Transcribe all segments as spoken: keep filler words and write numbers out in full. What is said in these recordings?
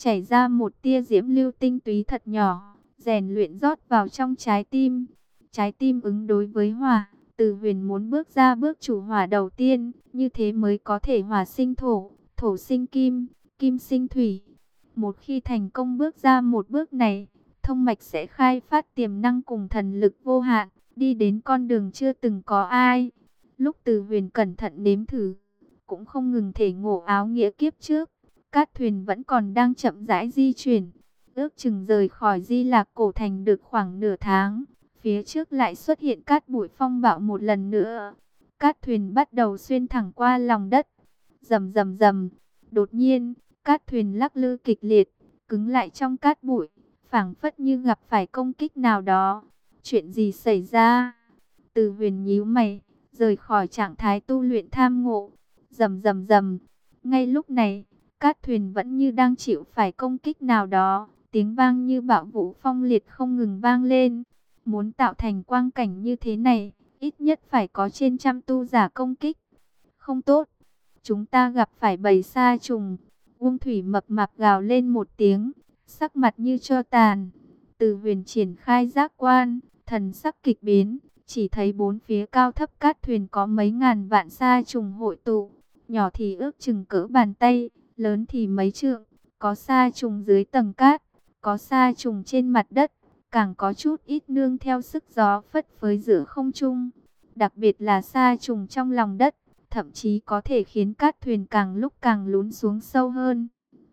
chảy ra một tia diễm lưu tinh túy thật nhỏ, rèn luyện rót vào trong trái tim. Trái tim ứng đối với hỏa, Từ Huyền muốn bước ra bước chủ hỏa đầu tiên, như thế mới có thể hỏa sinh thổ, thổ sinh kim, kim sinh thủy. Một khi thành công bước ra một bước này, thông mạch sẽ khai phát tiềm năng cùng thần lực vô hạn, đi đến con đường chưa từng có ai. Lúc Từ Huyền cẩn thận nếm thử, cũng không ngừng thể ngộ áo nghĩa kiếp trước, cát thuyền vẫn còn đang chậm rãi di chuyển. Ước chừng rời khỏi Di Lạc Cổ Thành được khoảng nửa tháng, phía trước lại xuất hiện cát bụi phong bạo một lần nữa. Cát thuyền bắt đầu xuyên thẳng qua lòng đất. Rầm rầm rầm, đột nhiên, cát thuyền lắc lư kịch liệt, cứng lại trong cát bụi, phảng phất như gặp phải công kích nào đó. Chuyện gì xảy ra? Từ Huyền nhíu mày, rời khỏi trạng thái tu luyện tham ngộ. Rầm rầm rầm, ngay lúc này, cát thuyền vẫn như đang chịu phải công kích nào đó, tiếng vang như bạo vũ phong liệt không ngừng vang lên. Muốn tạo thành quang cảnh như thế này, ít nhất phải có trên trăm tu giả công kích. Không tốt, chúng ta gặp phải bầy sa trùng. Uông Thủy mập mạp gào lên một tiếng, sắc mặt như tro tàn. Từ Huyền triển khai giác quan, thần sắc kịch biến, chỉ thấy bốn phía cao thấp cát thuyền có mấy ngàn vạn sa trùng hội tụ, nhỏ thì ước chừng cỡ bàn tay, lớn thì mấy trượng, có sa trùng dưới tầng cát, có sa trùng trên mặt đất, càng có chút ít nương theo sức gió phất phới giữa không trung. Đặc biệt là sa trùng trong lòng đất, thậm chí có thể khiến cát thuyền càng lúc càng lún xuống sâu hơn.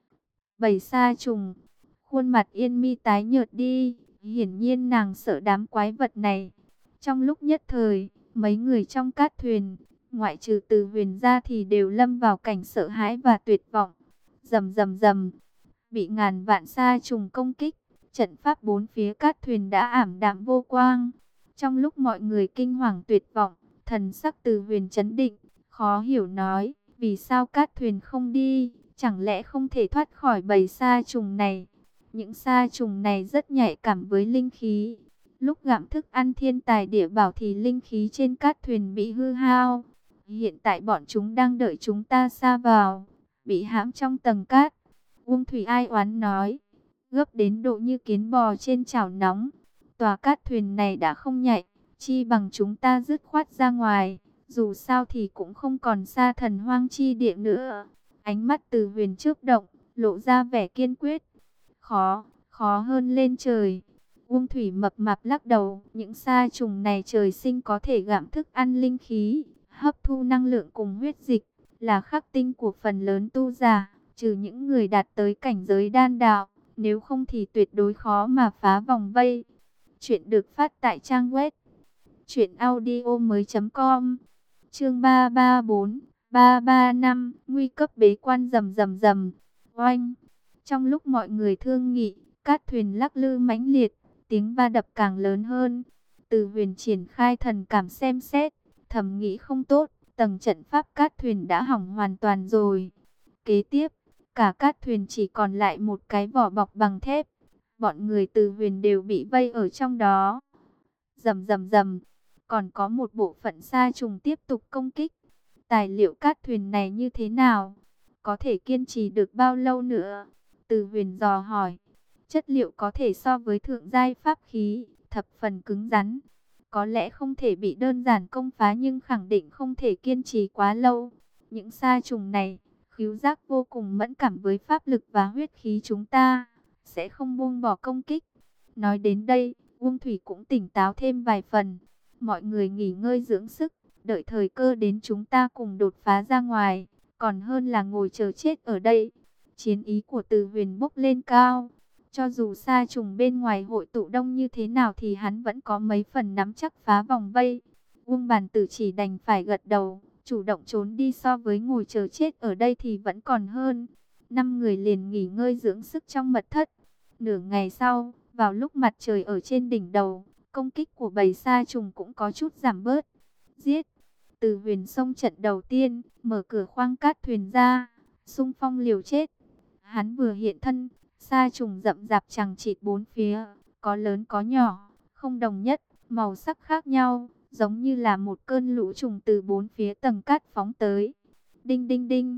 Bầy sa trùng, khuôn mặt Yên Mi tái nhợt đi, hiển nhiên nàng sợ đám quái vật này. Trong lúc nhất thời, mấy người trong cát thuyền, ngoại trừ Từ Huyền ra thì đều lâm vào cảnh sợ hãi và tuyệt vọng. Rầm rầm rầm, bị ngàn vạn sa trùng công kích, trận pháp bốn phía cát thuyền đã ảm đạm vô quang. Trong lúc mọi người kinh hoàng tuyệt vọng, thần sắc Từ Huyền trấn định, khó hiểu nói, vì sao cát thuyền không đi, chẳng lẽ không thể thoát khỏi bầy sa trùng này? Những sa trùng này rất nhạy cảm với linh khí. Lúc gặm thức ăn thiên tài địa bảo thì linh khí trên cát thuyền bị hư hao. Hiện tại bọn chúng đang đợi chúng ta sa vào, bị hãm trong tầng cát. Uông Thủy ai oán nói, gấp đến độ như kiến bò trên chảo nóng. Tòa cát thuyền này đã không nhạy, chi bằng chúng ta dứt khoát ra ngoài. Dù sao thì cũng không còn xa thần hoang chi địa nữa. Ánh mắt Từ Huyền chớp động, lộ ra vẻ kiên quyết. Khó, khó hơn lên trời. Uông Thủy mập mạp lắc đầu, những sa trùng này trời sinh có thể gặm thức ăn linh khí, hấp thu năng lượng cùng huyết dịch, là khắc tinh của phần lớn tu giả, trừ những người đạt tới cảnh giới đan đạo, nếu không thì tuyệt đối khó mà phá vòng vây. Chuyện được phát tại trang web truyện audio mới chấm com. Chương ba ba bốn, ba ba năm, nguy cấp bế quan. Rầm rầm rầm. Oanh. Trong lúc mọi người thương nghị, cát thuyền lắc lư mãnh liệt, tiếng va đập càng lớn hơn. Từ Huyền triển khai thần cảm xem xét, thầm nghĩ không tốt, tầng trận pháp cát thuyền đã hỏng hoàn toàn rồi. Kế tiếp, cả cát thuyền chỉ còn lại một cái vỏ bọc bằng thép. Bọn người Từ Huyền đều bị vây ở trong đó. Rầm rầm rầm, còn có một bộ phận sa trùng tiếp tục công kích. Tài liệu cát thuyền này như thế nào? Có thể kiên trì được bao lâu nữa? Từ Huyền dò hỏi. Chất liệu có thể so với thượng giai pháp khí, thập phần cứng rắn. Có lẽ không thể bị đơn giản công phá nhưng khẳng định không thể kiên trì quá lâu. Những sa trùng này, khứu giác vô cùng mẫn cảm với pháp lực và huyết khí chúng ta, sẽ không buông bỏ công kích. Nói đến đây, Uông Thủy cũng tỉnh táo thêm vài phần. Mọi người nghỉ ngơi dưỡng sức, đợi thời cơ đến chúng ta cùng đột phá ra ngoài, còn hơn là ngồi chờ chết ở đây. Chiến ý của Từ Huyền bốc lên cao. Cho dù sa trùng bên ngoài hội tụ đông như thế nào thì hắn vẫn có mấy phần nắm chắc phá vòng vây. Uông Bàn Tử chỉ đành phải gật đầu, chủ động trốn đi, so với ngồi chờ chết ở đây thì vẫn còn hơn. Năm người liền nghỉ ngơi dưỡng sức trong mật thất. Nửa ngày sau, vào lúc mặt trời ở trên đỉnh đầu, công kích của bầy sa trùng cũng có chút giảm bớt. Giết! Từ Huyền xông trận đầu tiên, mở cửa khoang cát thuyền ra, xung phong liều chết. Hắn vừa hiện thân, sa trùng rậm rạp chằng chịt bốn phía, có lớn có nhỏ, không đồng nhất, màu sắc khác nhau, giống như là một cơn lũ trùng từ bốn phía tầng cát phóng tới. Đinh đinh đinh,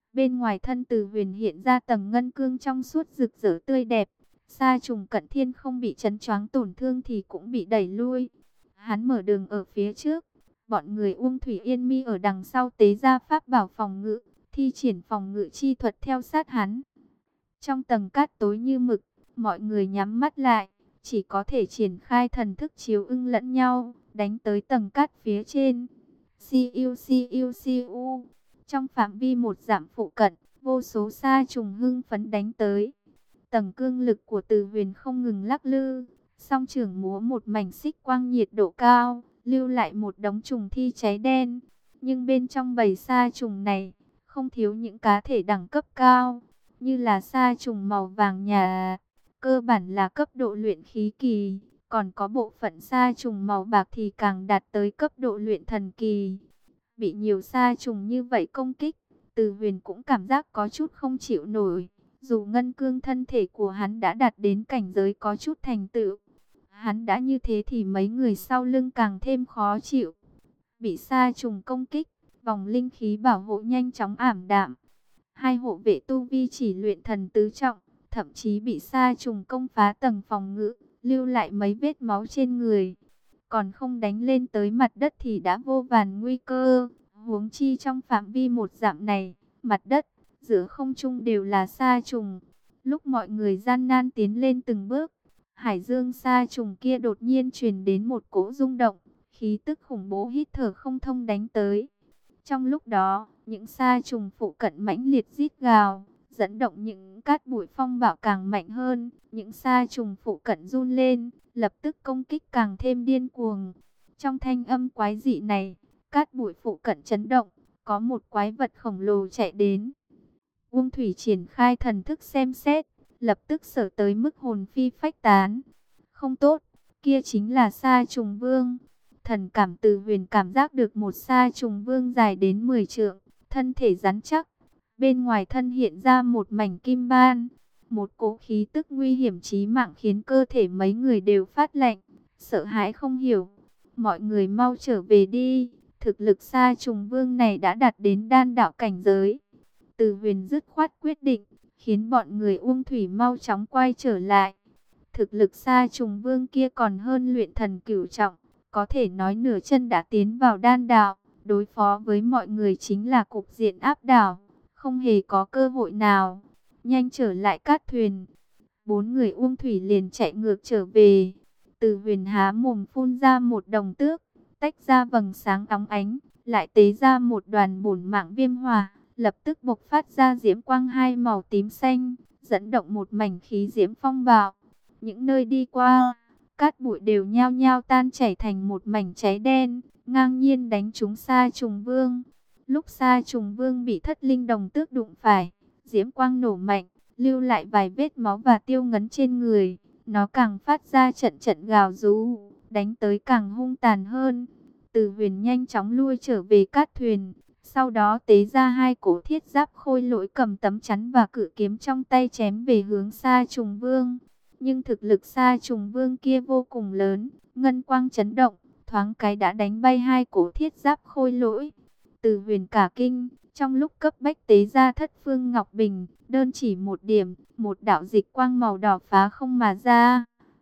Bên ngoài thân Từ Huyền hiện ra tầng ngân cương trong suốt rực rỡ tươi đẹp. Sa trùng Cận Thiên không bị chấn choáng tổn thương thì cũng bị đẩy lui. Hắn mở đường ở phía trước, bọn người Uông Thủy Yên Mi ở đằng sau tế ra pháp bảo phòng ngự, thi triển phòng ngự chi thuật theo sát hắn. Trong tầng cát tối như mực, mọi người nhắm mắt lại, chỉ có thể triển khai thần thức chiếu ưng lẫn nhau, đánh tới tầng cát phía trên. Siêu siêu siêu. Trong phạm vi một dặm phụ cận, vô số sa trùng hưng phấn đánh tới. Tầng cương lực của Từ Huyền không ngừng lắc lư, song trưởng múa một mảnh xích quang nhiệt độ cao, lưu lại một đống trùng thi cháy đen. Nhưng bên trong bầy sa trùng này, không thiếu những cá thể đẳng cấp cao, như là sa trùng màu vàng nhà, cơ bản là cấp độ luyện khí kỳ, còn có bộ phận sa trùng màu bạc thì càng đạt tới cấp độ luyện thần kỳ. Bị nhiều sa trùng như vậy công kích, Từ Huyền cũng cảm giác có chút không chịu nổi. Dù ngân cương thân thể của hắn đã đạt đến cảnh giới có chút thành tựu, hắn đã như thế thì mấy người sau lưng càng thêm khó chịu. Bị sa trùng công kích, vòng linh khí bảo hộ nhanh chóng ảm đạm. Hai hộ vệ tu vi chỉ luyện thần tứ trọng, thậm chí bị sa trùng công phá tầng phòng ngự, lưu lại mấy vết máu trên người. Còn không đánh lên tới mặt đất thì đã vô vàn nguy cơ, huống chi trong phạm vi một dặm này, mặt đất, giữa không trung đều là sa trùng. Lúc mọi người gian nan tiến lên từng bước, hải dương sa trùng kia đột nhiên truyền đến một cỗ rung động, khí tức khủng bố hít thở không thông đánh tới. Trong lúc đó, những sa trùng phụ cận mãnh liệt rít gào, dẫn động những cát bụi phong bạo càng mạnh hơn. Những sa trùng phụ cận run lên, lập tức công kích càng thêm điên cuồng. Trong thanh âm quái dị này, cát bụi phụ cận chấn động, có một quái vật khổng lồ chạy đến. Uông Thủy triển khai thần thức xem xét, lập tức sở tới mức hồn phi phách tán. Không tốt, kia chính là sa trùng vương. Thần cảm Từ Huyền cảm giác được một sa trùng vương dài đến mười trượng, thân thể rắn chắc. Bên ngoài thân hiện ra một mảnh kim ban, một cỗ khí tức nguy hiểm chí mạng khiến cơ thể mấy người đều phát lạnh, sợ hãi không hiểu. Mọi người mau trở về đi, thực lực sa trùng vương này đã đạt đến đan đạo cảnh giới. Từ Huyền dứt khoát quyết định, khiến bọn người Uông Thủy mau chóng quay trở lại. Thực lực sa trùng vương kia còn hơn luyện thần cửu trọng, có thể nói nửa chân đã tiến vào đan đạo, đối phó với mọi người chính là cục diện áp đảo, không hề có cơ hội nào. Nhanh trở lại cát thuyền. Bốn người Uông Thủy liền chạy ngược trở về. Từ Huyền há mồm phun ra một đồng tước, tách ra vầng sáng óng ánh, lại tế ra một đoàn bổn mạng viêm hỏa, lập tức bộc phát ra diễm quang hai màu tím xanh, dẫn động một mảnh khí diễm phong bạo. Những nơi đi qua, cát bụi đều nhao nhao tan chảy thành một mảnh cháy đen, ngang nhiên đánh trúng sa trùng vương. Lúc sa trùng vương bị thất linh đồng tước đụng phải, diễm quang nổ mạnh, lưu lại vài vết máu và tiêu ngấn trên người. Nó càng phát ra trận trận gào rú, đánh tới càng hung tàn hơn. Từ Huyền nhanh chóng lui trở về cát thuyền, sau đó tế ra hai cổ thiết giáp khôi lỗi cầm tấm chắn và cự kiếm trong tay chém về hướng sa trùng vương. Nhưng thực lực sa trùng vương kia vô cùng lớn, ngân quang chấn động, thoáng cái đã đánh bay hai cổ thiết giáp khôi lỗi. Từ Huyền cả kinh, trong lúc cấp bách tế ra thất phương ngọc bình, đơn chỉ một điểm, một đạo dịch quang màu đỏ phá không mà ra.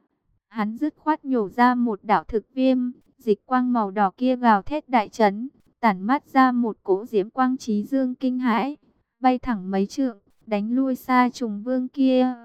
Hắn dứt khoát nhổ ra một đạo thực viêm, dịch quang màu đỏ kia gào thét đại chấn, tản mát ra một cỗ diễm quang chí dương kinh hãi, bay thẳng mấy trượng, đánh lui sa trùng vương kia.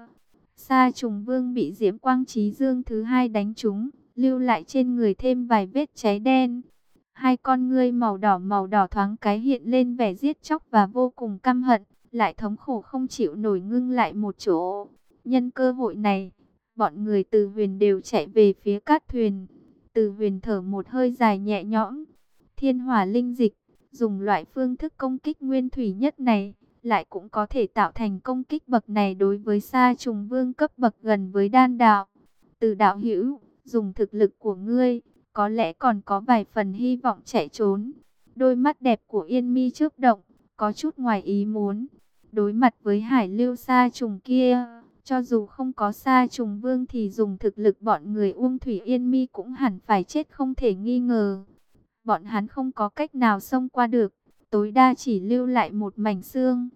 Sa trùng vương bị diễm quang chí dương thứ hai đánh trúng, lưu lại trên người thêm vài vết cháy đen. Hai con ngươi màu đỏ màu đỏ thoáng cái hiện lên vẻ giết chóc và vô cùng căm hận, lại thống khổ không chịu nổi ngưng lại một chỗ. Nhân cơ hội này, bọn người Từ Huyền đều chạy về phía cát thuyền. Từ Huyền thở một hơi dài nhẹ nhõm. Thiên hỏa linh dịch, dùng loại phương thức công kích nguyên thủy nhất này, lại cũng có thể tạo thành công kích bậc này đối với sa trùng vương cấp bậc gần với đan đạo. Từ đạo hữu, dùng thực lực của ngươi, có lẽ còn có vài phần hy vọng chạy trốn. Đôi mắt đẹp của Yên Mi chớp động, có chút ngoài ý muốn. Đối mặt với hải lưu sa trùng kia, cho dù không có sa trùng vương thì dùng thực lực bọn người Uông Thủy Yên Mi cũng hẳn phải chết không thể nghi ngờ. Bọn hắn không có cách nào xông qua được, tối đa chỉ lưu lại một mảnh xương.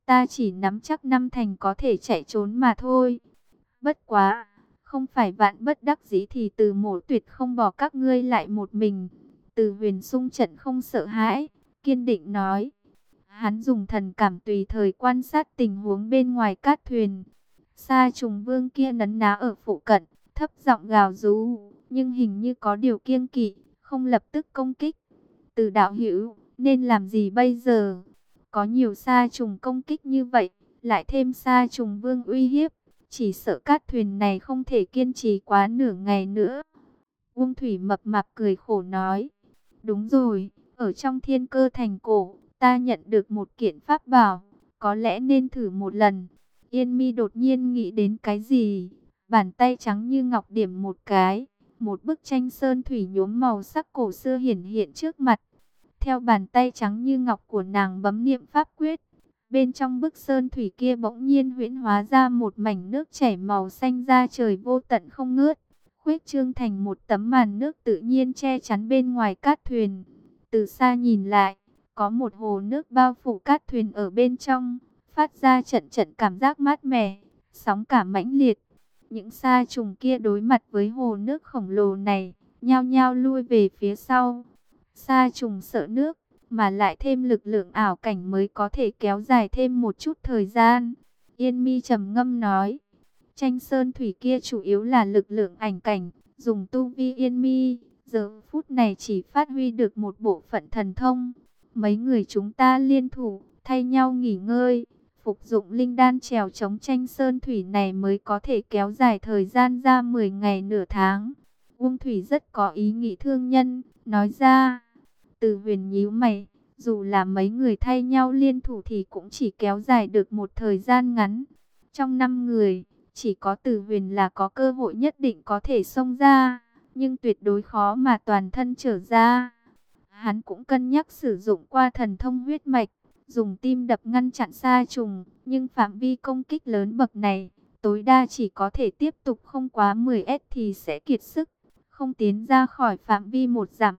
ta chỉ nắm chắc năm thành có thể chạy trốn mà thôi. Bất quá, không phải vạn bất đắc dĩ thì Từ Mỗ tuyệt không bỏ các ngươi lại một mình. Từ Huyền xung trận không sợ hãi, kiên định nói. Hắn dùng thần cảm tùy thời quan sát tình huống bên ngoài cát thuyền. Sa Trùng Vương kia nấn ná ở phụ cận, thấp giọng gào rú, nhưng hình như có điều kiêng kỵ, không lập tức công kích. Từ đạo hữu, nên làm gì bây giờ? Có nhiều sa trùng công kích như vậy, lại thêm Sa Trùng Vương uy hiếp, chỉ sợ cát thuyền này không thể kiên trì quá nửa ngày nữa. Uông Thủy mập mạp cười khổ nói, đúng rồi, ở trong Thiên Cơ Thành cổ, ta nhận được một kiện pháp bảo, có lẽ nên thử một lần. Yên Mi đột nhiên nghĩ đến cái gì, bàn tay trắng như ngọc điểm một cái, một bức tranh sơn thủy nhuốm màu sắc cổ xưa hiển hiện trước mặt. Theo bàn tay trắng như ngọc của nàng bấm niệm pháp quyết, bên trong bức sơn thủy kia bỗng nhiên huyễn hóa ra một mảnh nước chảy màu xanh da trời vô tận không ngớt, khuếch trương thành một tấm màn nước tự nhiên che chắn bên ngoài cát thuyền. Từ xa nhìn lại, có một hồ nước bao phủ cát thuyền ở bên trong, phát ra trận trận cảm giác mát mẻ, sóng cả mãnh liệt. Những sa trùng kia đối mặt với hồ nước khổng lồ này, nhao nhao lui về phía sau. Sa trùng sợ nước, mà lại thêm lực lượng ảo cảnh mới có thể kéo dài thêm một chút thời gian. Yên Mi trầm ngâm nói, tranh sơn thủy kia chủ yếu là lực lượng ảnh cảnh, dùng tu vi Yên Mi, giờ phút này chỉ phát huy được một bộ phận thần thông. Mấy người chúng ta liên thủ, thay nhau nghỉ ngơi, phục dụng linh đan trèo chống tranh sơn thủy này mới có thể kéo dài thời gian ra mười ngày nửa tháng. Uông Thủy rất có ý nghĩ thương nhân, nói ra. Từ Huyền nhíu mày, dù là mấy người thay nhau liên thủ thì cũng chỉ kéo dài được một thời gian ngắn. Trong năm người, chỉ có Từ Huyền là có cơ hội nhất định có thể xông ra, nhưng tuyệt đối khó mà toàn thân trở ra. Hắn cũng cân nhắc sử dụng qua thần thông huyết mạch, dùng tim đập ngăn chặn sa trùng, nhưng phạm vi công kích lớn bậc này, tối đa chỉ có thể tiếp tục không quá mười mét thì sẽ kiệt sức, không tiến ra khỏi phạm vi một dặm.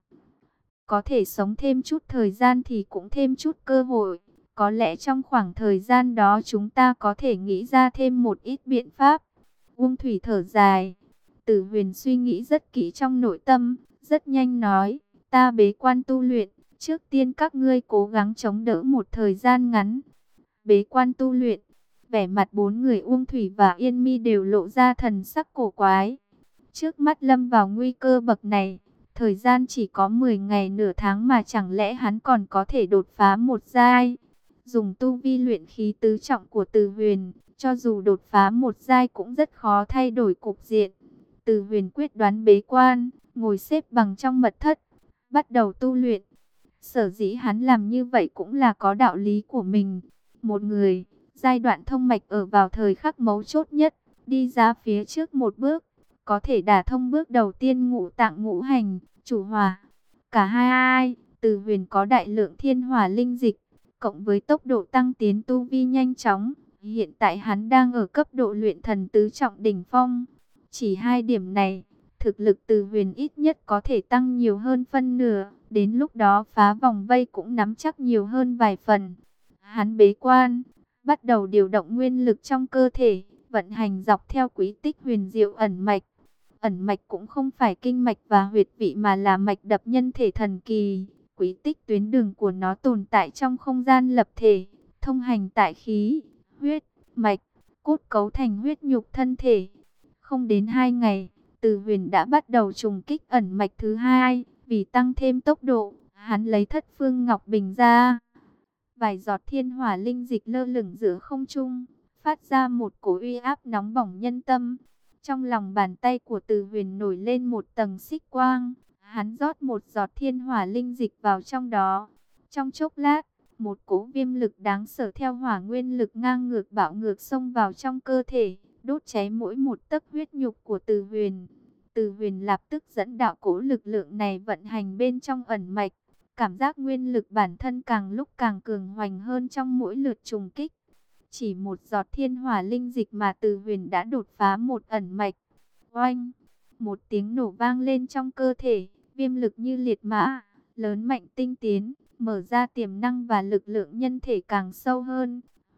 Có thể sống thêm chút thời gian thì cũng thêm chút cơ hội. Có lẽ trong khoảng thời gian đó chúng ta có thể nghĩ ra thêm một ít biện pháp. Uông Thủy thở dài. Tử Huyền suy nghĩ rất kỹ trong nội tâm, rất nhanh nói, ta bế quan tu luyện, trước tiên các ngươi cố gắng chống đỡ một thời gian ngắn. Bế quan tu luyện, vẻ mặt bốn người Uông Thủy và Yên Mi đều lộ ra thần sắc cổ quái. Trước mắt lâm vào nguy cơ bậc này, thời gian chỉ có mười ngày nửa tháng mà chẳng lẽ hắn còn có thể đột phá một giai. Dùng tu vi luyện khí tứ trọng của Từ Huyền, cho dù đột phá một giai cũng rất khó thay đổi cục diện. Từ Huyền quyết đoán bế quan, ngồi xếp bằng trong mật thất, bắt đầu tu luyện. Sở dĩ hắn làm như vậy cũng là có đạo lý của mình. Một người, giai đoạn thông mạch ở vào thời khắc mấu chốt nhất, đi ra phía trước một bước, có thể đả thông bước đầu tiên ngũ tạng ngũ hành, chủ hỏa. Cả hai ai, Từ Huyền có đại lượng thiên hỏa linh dịch, cộng với tốc độ tăng tiến tu vi nhanh chóng. Hiện tại hắn đang ở cấp độ luyện thần tứ trọng đỉnh phong. Chỉ hai điểm này, thực lực Từ Huyền ít nhất có thể tăng nhiều hơn phân nửa. Đến lúc đó phá vòng vây cũng nắm chắc nhiều hơn vài phần. Hắn bế quan, bắt đầu điều động nguyên lực trong cơ thể, vận hành dọc theo quý tích huyền diệu ẩn mạch. Ẩn mạch cũng không phải kinh mạch và huyệt vị mà là mạch đập nhân thể thần kỳ. Quý tích tuyến đường của nó tồn tại trong không gian lập thể, thông hành tại khí, huyết, mạch, cốt cấu thành huyết nhục thân thể. Không đến hai ngày, Từ Huyền đã bắt đầu trùng kích ẩn mạch thứ hai. Vì tăng thêm tốc độ, hắn lấy Thất Phương Ngọc Bình ra. Vài giọt thiên hỏa linh dịch lơ lửng giữa không trung, phát ra một cỗ uy áp nóng bỏng nhân tâm. Trong lòng bàn tay của Từ Huyền nổi lên một tầng xích quang, hắn rót một giọt thiên hỏa linh dịch vào trong đó. Trong chốc lát, một cỗ viêm lực đáng sợ theo hỏa nguyên lực ngang ngược bạo ngược xông vào trong cơ thể, đốt cháy mỗi một tấc huyết nhục của Từ Huyền. Từ Huyền lập tức dẫn đạo cỗ lực lượng này vận hành bên trong ẩn mạch, cảm giác nguyên lực bản thân càng lúc càng cường hoành hơn trong mỗi lượt trùng kích. Chỉ một giọt thiên hỏa linh dịch mà Từ Huyền đã đột phá một ẩn mạch. Oanh! Một tiếng nổ vang lên trong cơ thể, viêm lực như liệt mã, lớn mạnh tinh tiến, mở ra tiềm năng và lực lượng nhân thể càng sâu hơn.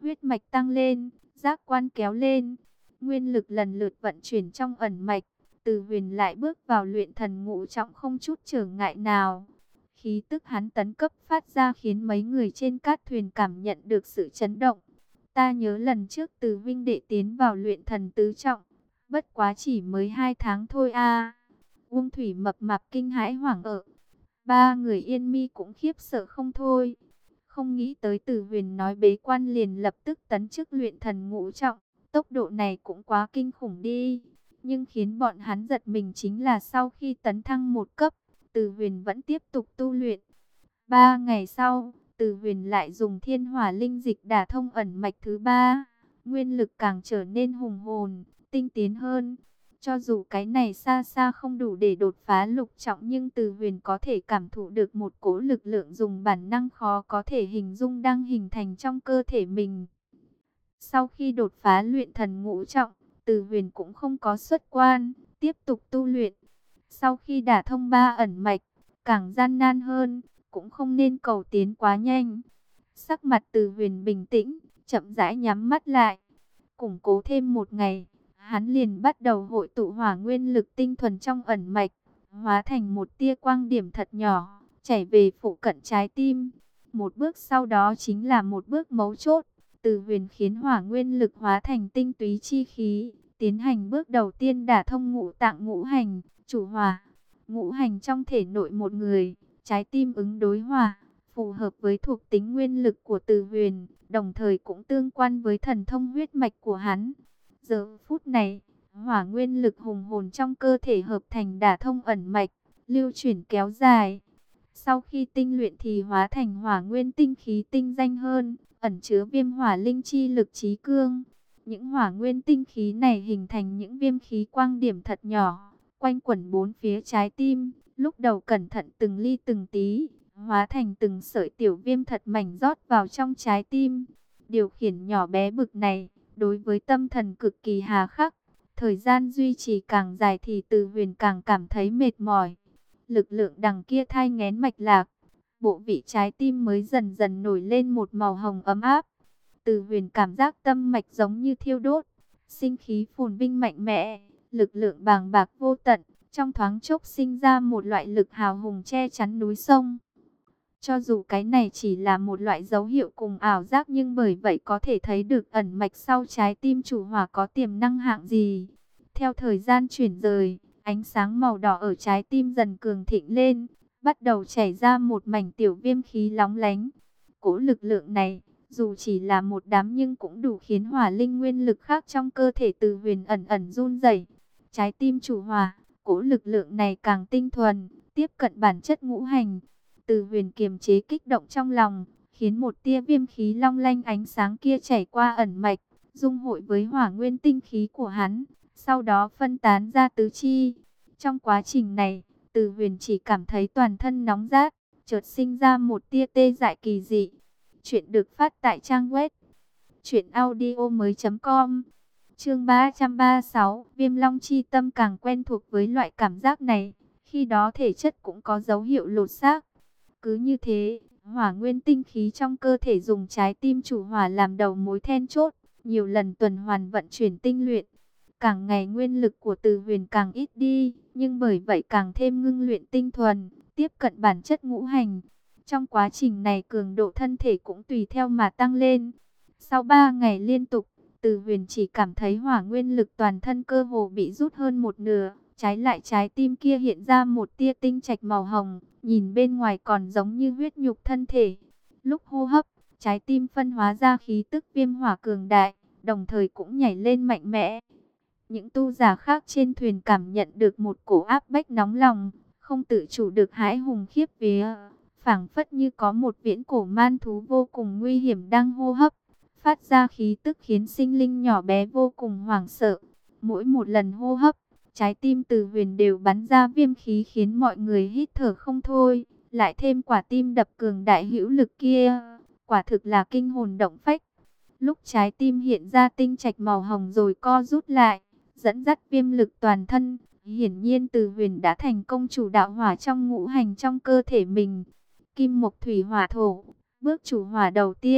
huyết mạch tăng lên, giác quan kéo lên, nguyên lực lần lượt vận chuyển trong ẩn mạch. Từ Huyền lại bước vào luyện thần ngũ trọng không chút trở ngại nào. Khí tức hắn tấn cấp phát ra khiến mấy người trên cát thuyền cảm nhận được sự chấn động. Ta nhớ lần trước Từ huynh đệ tiến vào luyện thần tứ trọng, bất quá chỉ mới hai tháng thôi a. Uông Thủy mập mạp kinh hãi hoảng ợ. Ba người Yên Mi cũng khiếp sợ không thôi. Không nghĩ tới Từ Huyền nói bế quan liền lập tức tấn chức luyện thần ngũ trọng. Tốc độ này cũng quá kinh khủng đi. Nhưng khiến bọn hắn giật mình chính là sau khi tấn thăng một cấp, Từ Huyền vẫn tiếp tục tu luyện. Ba ngày sau, Từ Huyền lại dùng thiên hỏa linh dịch đả thông ẩn mạch thứ ba. Nguyên lực càng trở nên hùng hồn, tinh tiến hơn. Cho dù cái này xa xa không đủ để đột phá lục trọng, nhưng Từ Huyền có thể cảm thụ được một cỗ lực lượng dùng bản năng khó có thể hình dung đang hình thành trong cơ thể mình. Sau khi đột phá luyện thần ngũ trọng, Từ Huyền cũng không có xuất quan, tiếp tục tu luyện. Sau khi đả thông ba ẩn mạch, càng gian nan hơn, cũng không nên cầu tiến quá nhanh. Sắc mặt Từ Huyền bình tĩnh, chậm rãi nhắm mắt lại. Củng cố thêm một ngày, hắn liền bắt đầu hội tụ hỏa nguyên lực tinh thuần trong ẩn mạch, hóa thành một tia quang điểm thật nhỏ, chảy về phụ cận trái tim. Một bước sau đó chính là một bước mấu chốt. Từ Huyền khiến hỏa nguyên lực hóa thành tinh túy chi khí, tiến hành bước đầu tiên đả thông ngũ tạng ngũ hành, chủ hỏa. Ngũ hành trong thể nội một người, trái tim ứng đối hỏa, phù hợp với thuộc tính nguyên lực của Từ Huyền, đồng thời cũng tương quan với thần thông huyết mạch của hắn. Giờ phút này, hỏa nguyên lực hùng hồn trong cơ thể hợp thành đả thông ẩn mạch, lưu chuyển kéo dài. Sau khi tinh luyện thì hóa thành hỏa nguyên tinh khí tinh danh hơn, ẩn chứa viêm hỏa linh chi lực chí cương. Những hỏa nguyên tinh khí này hình thành những viêm khí quang điểm thật nhỏ, quanh quẩn bốn phía trái tim. Lúc đầu cẩn thận từng ly từng tí, hóa thành từng sợi tiểu viêm thật mảnh rót vào trong trái tim. Điều khiển nhỏ bé bực này, đối với tâm thần cực kỳ hà khắc. Thời gian duy trì càng dài thì Từ Huyền càng cảm thấy mệt mỏi. Lực lượng đằng kia thai nghén mạch lạc, bộ vị trái tim mới dần dần nổi lên một màu hồng ấm áp. Từ Huyền cảm giác tâm mạch giống như thiêu đốt, sinh khí phồn vinh mạnh mẽ, lực lượng bàng bạc vô tận, trong thoáng chốc sinh ra một loại lực hào hùng che chắn núi sông. Cho dù cái này chỉ là một loại dấu hiệu cùng ảo giác, nhưng bởi vậy có thể thấy được ẩn mạch sau trái tim chủ hỏa có tiềm năng hạng gì. Theo thời gian chuyển rời, ánh sáng màu đỏ ở trái tim dần cường thịnh lên, bắt đầu chảy ra một mảnh tiểu viêm khí lóng lánh. Cỗ lực lượng này, dù chỉ là một đám nhưng cũng đủ khiến hỏa linh nguyên lực khác trong cơ thể Từ Huyền ẩn ẩn run rẩy. Trái tim chủ hỏa, cỗ lực lượng này càng tinh thuần, tiếp cận bản chất ngũ hành. Từ Huyền kiềm chế kích động trong lòng, khiến một tia viêm khí long lanh ánh sáng kia chảy qua ẩn mạch, dung hội với hỏa nguyên tinh khí của hắn, sau đó phân tán ra tứ chi. Trong quá trình này, Từ Huyền chỉ cảm thấy toàn thân nóng rát, chợt sinh ra một tia tê dại kỳ dị. Chuyện được phát tại trang web truyện audio mới chấm com. Chương ba trăm ba mươi sáu, Viêm Long chi tâm càng quen thuộc với loại cảm giác này, khi đó thể chất cũng có dấu hiệu lột xác. Cứ như thế, hỏa nguyên tinh khí trong cơ thể dùng trái tim chủ hỏa làm đầu mối then chốt, nhiều lần tuần hoàn vận chuyển tinh luyện. Càng ngày nguyên lực của Từ Huyền càng ít đi, nhưng bởi vậy càng thêm ngưng luyện tinh thuần, tiếp cận bản chất ngũ hành. Trong quá trình này cường độ thân thể cũng tùy theo mà tăng lên. Sau ba ngày liên tục, Từ Huyền chỉ cảm thấy hỏa nguyên lực toàn thân cơ hồ bị rút hơn một nửa. Trái lại trái tim kia hiện ra một tia tinh trạch màu hồng, nhìn bên ngoài còn giống như huyết nhục thân thể. Lúc hô hấp, trái tim phân hóa ra khí tức viêm hỏa cường đại, đồng thời cũng nhảy lên mạnh mẽ. Những tu giả khác trên thuyền cảm nhận được một cổ áp bách nóng lòng, không tự chủ được hãi hùng khiếp vía, phảng phất như có một viễn cổ man thú vô cùng nguy hiểm đang hô hấp, phát ra khí tức khiến sinh linh nhỏ bé vô cùng hoảng sợ. Mỗi một lần hô hấp, trái tim Từ Huyền đều bắn ra viêm khí khiến mọi người hít thở không thôi, lại thêm quả tim đập cường đại hữu lực kia, quả thực là kinh hồn động phách. Lúc trái tim hiện ra tinh trạch màu hồng rồi co rút lại, dẫn dắt viêm lực toàn thân, hiển nhiên Từ Huyền đã thành công chủ đạo hỏa trong ngũ hành trong cơ thể mình. Kim mộc thủy hỏa thổ, bước chủ hỏa đầu tiên,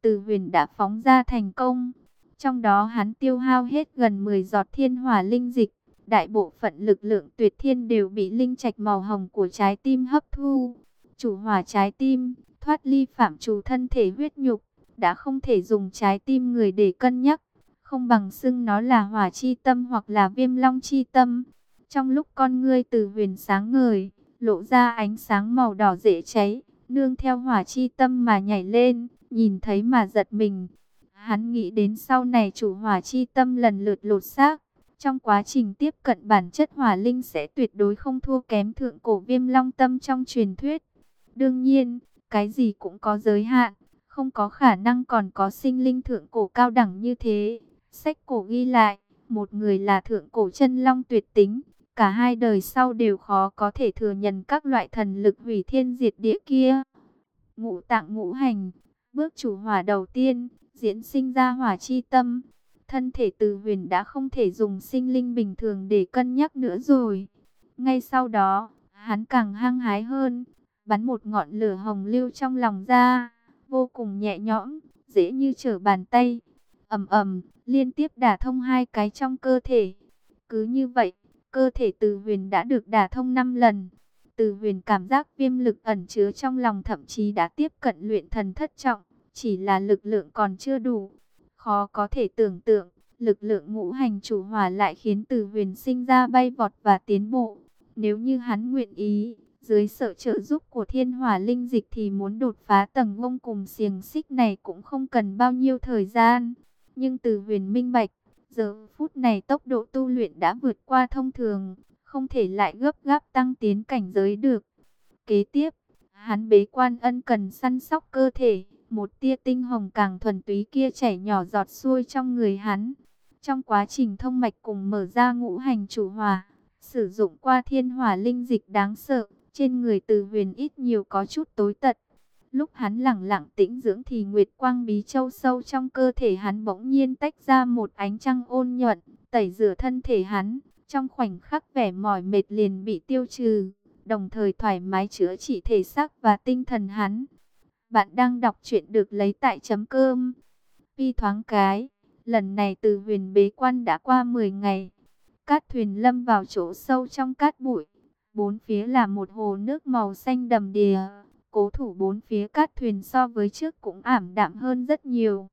Từ Huyền đã phóng ra thành công. Trong đó hắn tiêu hao hết gần mười giọt thiên hỏa linh dịch. Đại bộ phận lực lượng tuyệt thiên đều bị linh trạch màu hồng của trái tim hấp thu. Chủ hỏa trái tim, thoát ly phạm trù thân thể huyết nhục, đã không thể dùng trái tim người để cân nhắc. Không bằng xưng nó là hỏa chi tâm hoặc là viêm long chi tâm. Trong lúc con ngươi Từ Huyền sáng ngời, lộ ra ánh sáng màu đỏ dễ cháy, nương theo hỏa chi tâm mà nhảy lên, nhìn thấy mà giật mình. Hắn nghĩ đến sau này chủ hỏa chi tâm lần lượt lột xác, trong quá trình tiếp cận bản chất hỏa linh sẽ tuyệt đối không thua kém thượng cổ viêm long tâm trong truyền thuyết. Đương nhiên, cái gì cũng có giới hạn, không có khả năng còn có sinh linh thượng cổ cao đẳng như thế. Sách cổ ghi lại, một người là thượng cổ chân long tuyệt tính, cả hai đời sau đều khó có thể thừa nhận các loại thần lực hủy thiên diệt địa kia. Ngũ tạng ngũ hành, bước chủ hỏa đầu tiên, diễn sinh ra hỏa chi tâm. Thân thể Từ Huyền đã không thể dùng sinh linh bình thường để cân nhắc nữa rồi. Ngay sau đó, hắn càng hăng hái hơn, bắn một ngọn lửa hồng lưu trong lòng ra, vô cùng nhẹ nhõm, dễ như trở bàn tay. Ầm ầm, liên tiếp đả thông hai cái trong cơ thể. Cứ như vậy, cơ thể Từ Huyền đã được đả thông năm lần. Từ Huyền cảm giác viêm lực ẩn chứa trong lòng thậm chí đã tiếp cận luyện thần thất trọng, chỉ là lực lượng còn chưa đủ. Khó có thể tưởng tượng, lực lượng ngũ hành chủ hỏa lại khiến Từ Huyền sinh ra bay vọt và tiến bộ. Nếu như hắn nguyện ý, dưới sự trợ giúp của thiên hỏa linh dịch thì muốn đột phá tầng ngông cùng xiềng xích này cũng không cần bao nhiêu thời gian. Nhưng Từ Huyền minh bạch, giờ phút này tốc độ tu luyện đã vượt qua thông thường, không thể lại gấp gáp tăng tiến cảnh giới được. Kế tiếp, hắn bế quan ân cần săn sóc cơ thể, một tia tinh hồng càng thuần túy kia chảy nhỏ giọt xuôi trong người hắn. Trong quá trình thông mạch cùng mở ra ngũ hành chủ hỏa, sử dụng qua thiên hỏa linh dịch đáng sợ, trên người Từ Huyền ít nhiều có chút tối tật. Lúc hắn lẳng lặng tĩnh dưỡng thì nguyệt quang bí châu sâu trong cơ thể hắn bỗng nhiên tách ra một ánh trăng ôn nhuận, tẩy rửa thân thể hắn. Trong khoảnh khắc vẻ mỏi mệt liền bị tiêu trừ, đồng thời thoải mái chữa trị thể xác và tinh thần hắn. Bạn đang đọc truyện được lấy tại chấm cơm. Phi thoáng cái, lần này Từ Huyền bế quan đã qua mười ngày. Cát thuyền lâm vào chỗ sâu trong cát bụi. Bốn phía là một hồ nước màu xanh đầm đìa. Cố thủ bốn phía cát thuyền so với trước cũng ảm đạm hơn rất nhiều.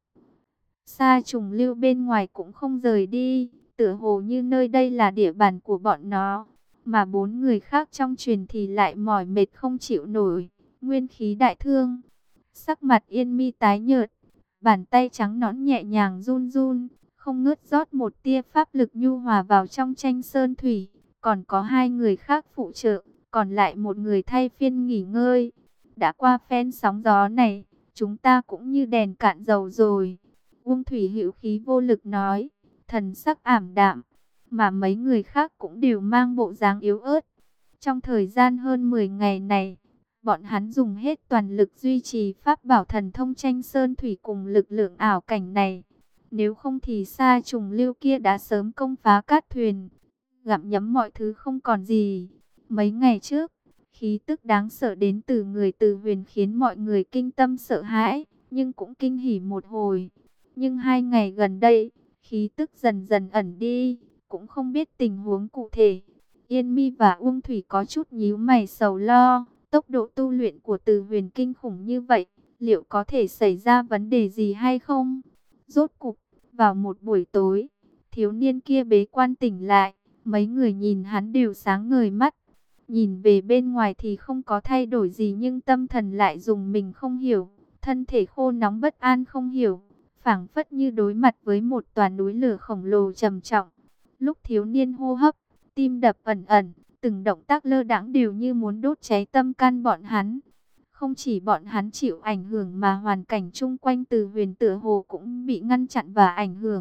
Sa trùng lưu bên ngoài cũng không rời đi, tựa hồ như nơi đây là địa bàn của bọn nó. Mà bốn người khác trong truyền thì lại mỏi mệt không chịu nổi, nguyên khí đại thương. Sắc mặt Yên Mi tái nhợt, bàn tay trắng nõn nhẹ nhàng run run, không ngớt rót một tia pháp lực nhu hòa vào trong tranh sơn thủy. Còn có hai người khác phụ trợ, còn lại một người thay phiên nghỉ ngơi. Đã qua phen sóng gió này, chúng ta cũng như đèn cạn dầu rồi. Uông Thủy hữu khí vô lực nói, thần sắc ảm đạm, mà mấy người khác cũng đều mang bộ dáng yếu ớt. Trong thời gian hơn mười ngày này, bọn hắn dùng hết toàn lực duy trì pháp bảo thần thông tranh sơn thủy cùng lực lượng ảo cảnh này. Nếu không thì sa trùng lưu kia đã sớm công phá cát thuyền, gặm nhấm mọi thứ không còn gì. Mấy ngày trước, khí tức đáng sợ đến từ người Từ Huyền khiến mọi người kinh tâm sợ hãi, nhưng cũng kinh hỉ một hồi. Nhưng hai ngày gần đây, khí tức dần dần ẩn đi, cũng không biết tình huống cụ thể. Yên Mi và Uông Thủy có chút nhíu mày sầu lo, tốc độ tu luyện của Từ Huyền kinh khủng như vậy, liệu có thể xảy ra vấn đề gì hay không? Rốt cục, vào một buổi tối, thiếu niên kia bế quan tỉnh lại, mấy người nhìn hắn đều sáng ngời mắt. Nhìn về bên ngoài thì không có thay đổi gì nhưng tâm thần lại dùng mình không hiểu, thân thể khô nóng bất an không hiểu, phảng phất như đối mặt với một tòa núi lửa khổng lồ trầm trọng. Lúc thiếu niên hô hấp, tim đập ẩn ẩn, từng động tác lơ đãng đều như muốn đốt cháy tâm can bọn hắn. Không chỉ bọn hắn chịu ảnh hưởng mà hoàn cảnh chung quanh Từ Huyền tựa hồ cũng bị ngăn chặn và ảnh hưởng.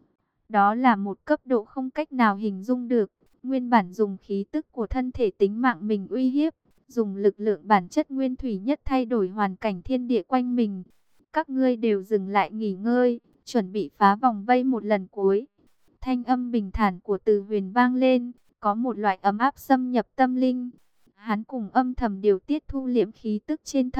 Đó là một cấp độ không cách nào hình dung được. Nguyên bản dùng khí tức của thân thể tính mạng mình uy hiếp, dùng lực lượng bản chất nguyên thủy nhất thay đổi hoàn cảnh thiên địa quanh mình. Các ngươi đều dừng lại nghỉ ngơi, chuẩn bị phá vòng vây một lần cuối. Thanh âm bình thản của Từ Huyền vang lên, có một loại ấm áp xâm nhập tâm linh. Hắn cùng âm thầm điều tiết thu liễm khí tức trên thân,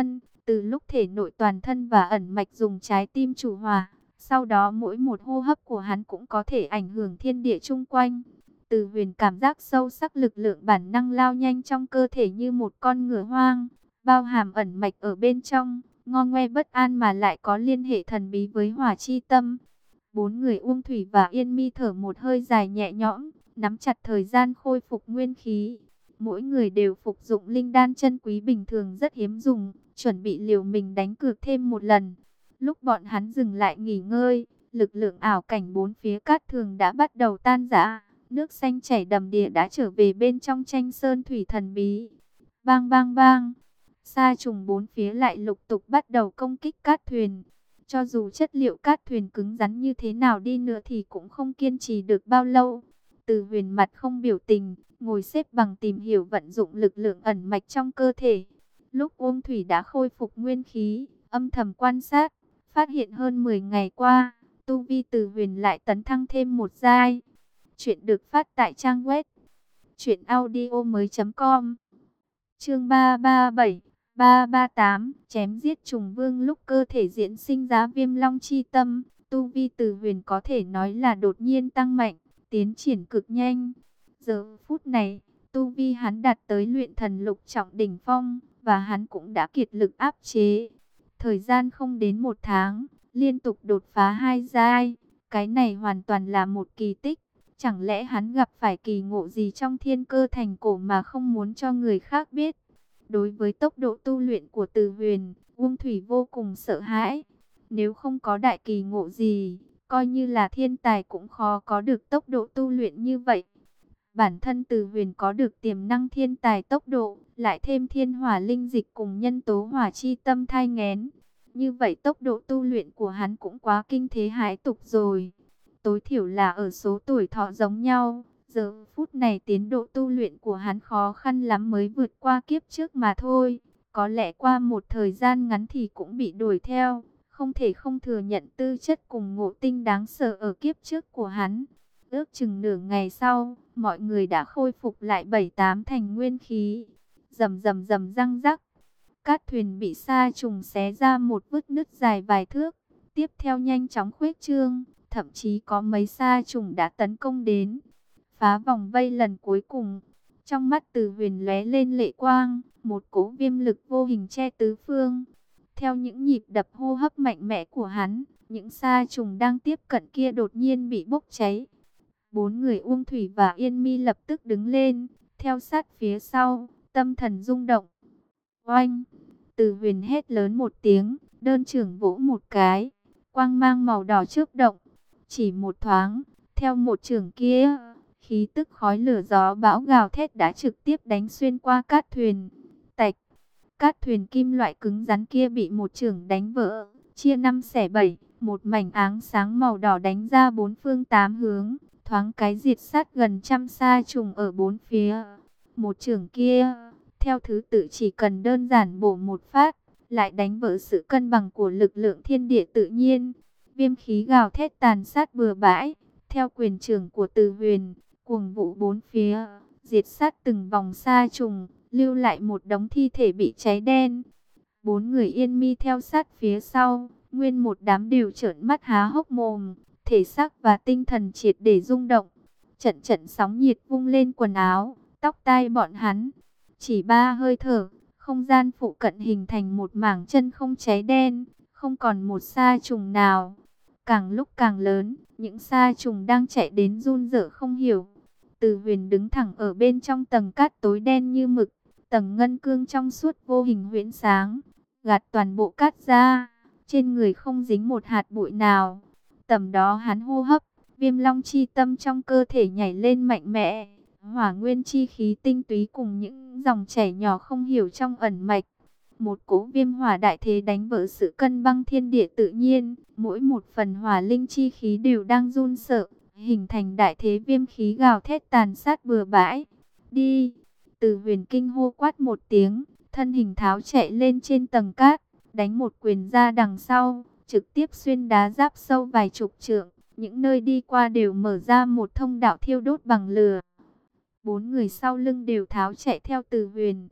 Từ lúc thể nội toàn thân và ẩn mạch dùng trái tim chủ hỏa, sau đó mỗi một hô hấp của hắn cũng có thể ảnh hưởng thiên địa chung quanh. Từ Huyền cảm giác sâu sắc lực lượng bản năng lao nhanh trong cơ thể như một con ngựa hoang, bao hàm ẩn mạch ở bên trong, ngo ngoe bất an mà lại có liên hệ thần bí với hỏa chi tâm. Bốn người Uông Thủy và Yên Mi thở một hơi dài nhẹ nhõm, nắm chặt thời gian khôi phục nguyên khí. Mỗi người đều phục dụng linh đan chân quý bình thường rất hiếm dùng, chuẩn bị liều mình đánh cược thêm một lần. Lúc bọn hắn dừng lại nghỉ ngơi, lực lượng ảo cảnh bốn phía cát thường đã bắt đầu tan rã. Nước xanh chảy đầm đìa đã trở về bên trong tranh sơn thủy thần bí. Bang bang bang, sa trùng bốn phía lại lục tục bắt đầu công kích cát thuyền. Cho dù chất liệu cát thuyền cứng rắn như thế nào đi nữa thì cũng không kiên trì được bao lâu. Từ Huyền mặt không biểu tình, ngồi xếp bằng tìm hiểu vận dụng lực lượng ẩn mạch trong cơ thể. Lúc Uông Thủy đã khôi phục nguyên khí, âm thầm quan sát, phát hiện hơn mười ngày qua, tu vi Từ Huyền lại tấn thăng thêm một giai. Chuyện được phát tại trang web truyện audio mới chấm com. Chương ba ba bảy, ba ba tám, chém giết trùng vương. Lúc cơ thể diễn sinh ra Viêm Long chi tâm, tu vi Từ Huyền có thể nói là đột nhiên tăng mạnh, tiến triển cực nhanh. Giờ phút này, tu vi hắn đạt tới luyện thần lục trọng đỉnh phong, và hắn cũng đã kiệt lực áp chế. Thời gian không đến một tháng, liên tục đột phá hai giai, cái này hoàn toàn là một kỳ tích. Chẳng lẽ hắn gặp phải kỳ ngộ gì trong thiên cơ thành cổ mà không muốn cho người khác biết? Đối với tốc độ tu luyện của Từ Huyền, Uông Thủy vô cùng sợ hãi. Nếu không có đại kỳ ngộ gì, coi như là thiên tài cũng khó có được tốc độ tu luyện như vậy. Bản thân Từ Huyền có được tiềm năng thiên tài tốc độ, lại thêm thiên hỏa linh dịch cùng nhân tố hỏa chi tâm thai nghén. Như vậy tốc độ tu luyện của hắn cũng quá kinh thế hãi tục rồi. Tối thiểu là ở số tuổi thọ giống nhau, giờ phút này tiến độ tu luyện của hắn khó khăn lắm mới vượt qua kiếp trước mà thôi. Có lẽ qua một thời gian ngắn thì cũng bị đuổi theo, không thể không thừa nhận tư chất cùng ngộ tinh đáng sợ ở kiếp trước của hắn. Ước chừng nửa ngày sau, mọi người đã khôi phục lại bảy tám thành nguyên khí. Rầm rầm rầm răng rắc, cát thuyền bị sa trùng xé ra một vết nứt dài vài thước, tiếp theo nhanh chóng khuếch trương. Thậm chí có mấy sa trùng đã tấn công đến, phá vòng vây lần cuối cùng. Trong mắt Từ Huyền lóe lên lệ quang, một cỗ viêm lực vô hình che tứ phương. Theo những nhịp đập hô hấp mạnh mẽ của hắn, những sa trùng đang tiếp cận kia đột nhiên bị bốc cháy. Bốn người Uông Thủy và Yên Mi lập tức đứng lên, theo sát phía sau, tâm thần rung động. Oanh! Từ Huyền hét lớn một tiếng, đơn trưởng vỗ một cái, quang mang màu đỏ chớp động. Chỉ một thoáng, theo một chưởng kia, khí tức khói lửa gió bão gào thét đã trực tiếp đánh xuyên qua cát thuyền. Tạch, cát thuyền kim loại cứng rắn kia bị một chưởng đánh vỡ, chia năm xẻ bảy, một mảnh áng sáng màu đỏ đánh ra bốn phương tám hướng, thoáng cái diệt sát gần trăm sa trùng ở bốn phía. Một chưởng kia, theo thứ tự chỉ cần đơn giản bổ một phát, lại đánh vỡ sự cân bằng của lực lượng thiên địa tự nhiên. Viêm khí gào thét tàn sát bừa bãi, theo quyền trưởng của Từ Huyền, cuồng vũ bốn phía, diệt sát từng vòng sa trùng, lưu lại một đống thi thể bị cháy đen. Bốn người Yên Mi theo sát phía sau, nguyên một đám đều trợn mắt há hốc mồm, thể xác và tinh thần triệt để rung động. Trận trận sóng nhiệt vung lên quần áo, tóc tai bọn hắn. Chỉ ba hơi thở, không gian phụ cận hình thành một mảng chân không cháy đen, không còn một sa trùng nào. Càng lúc càng lớn, những sa trùng đang chạy đến run rẩy không hiểu. Từ Huyền đứng thẳng ở bên trong tầng cát tối đen như mực, tầng ngân cương trong suốt vô hình huyễn sáng, gạt toàn bộ cát ra, trên người không dính một hạt bụi nào. Tầm đó hắn hô hấp, Viêm Long chi tâm trong cơ thể nhảy lên mạnh mẽ, hỏa nguyên chi khí tinh túy cùng những dòng chảy nhỏ không hiểu trong ẩn mạch. Một cỗ viêm hỏa đại thế đánh vỡ sự cân bằng thiên địa tự nhiên, mỗi một phần hỏa linh chi khí đều đang run sợ, hình thành đại thế viêm khí gào thét tàn sát bừa bãi. Đi! Từ Huyền kinh hô quát một tiếng, thân hình tháo chạy lên trên tầng cát, đánh một quyền ra đằng sau, trực tiếp xuyên đá giáp sâu vài chục trượng, những nơi đi qua đều mở ra một thông đạo thiêu đốt bằng lửa. Bốn người sau lưng đều tháo chạy theo Từ Huyền.